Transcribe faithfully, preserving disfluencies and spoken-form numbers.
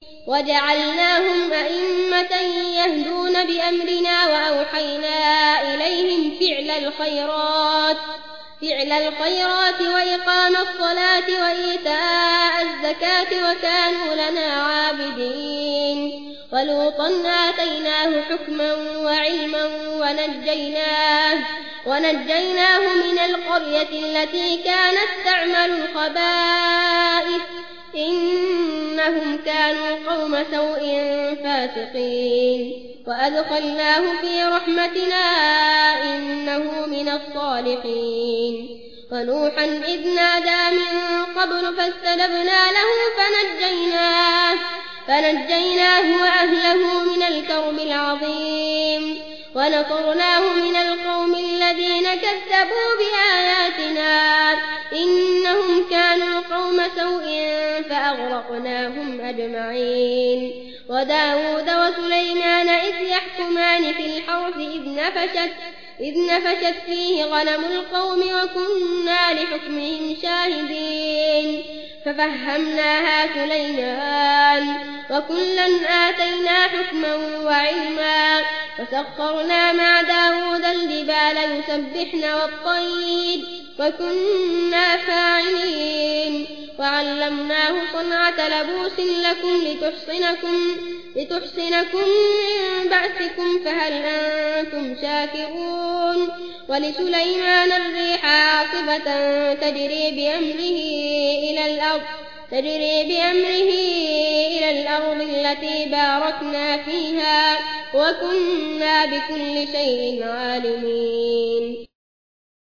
وجعلناهم أئمة يهدون بأمرنا وأوحينا إليهم فعل الخيرات فعل الخيرات وإقام الصلاة وإيتاء الزكاة وكانوا لنا عابدين. ولوطا آتيناه حكما وعلما ونجيناه, ونجيناه من القرية التي كانت تعمل الخبائث إنهم كانوا قوم سوء فاسقين. وأدخلناه في رحمتنا إنه من الصالحين. ونوحا إذ نادى من قبل فاستجبنا له فنجيناه, فنجيناه وأهله من الكرب العظيم. ونصرناه من القوم الذين كذبوا بآياتنا إنهم كانوا قوم سوء فأغرقناهم أجمعين. وداود وسليمان إذ يحكمان في الحرث إذ نفشت, إذ نفشت فيه غنم القوم وكنا لحكمهم شاهدين. ففهمناها سليمان وكلا آتينا حكما وعلما. وسخرنا مع داود الجبال يسبحن والطير وكنا فاعلين. وعلمناه صنعة لبوس لكم لتحصنكم, لتحصنكم من بأسكم فهل أنتم شاكرون. ولسليمان الريح عاصفة تجري بأمره إلى الأرض تجري بأمره إلى الأرض التي باركنا فيها وكنا بكل شيء عالمين.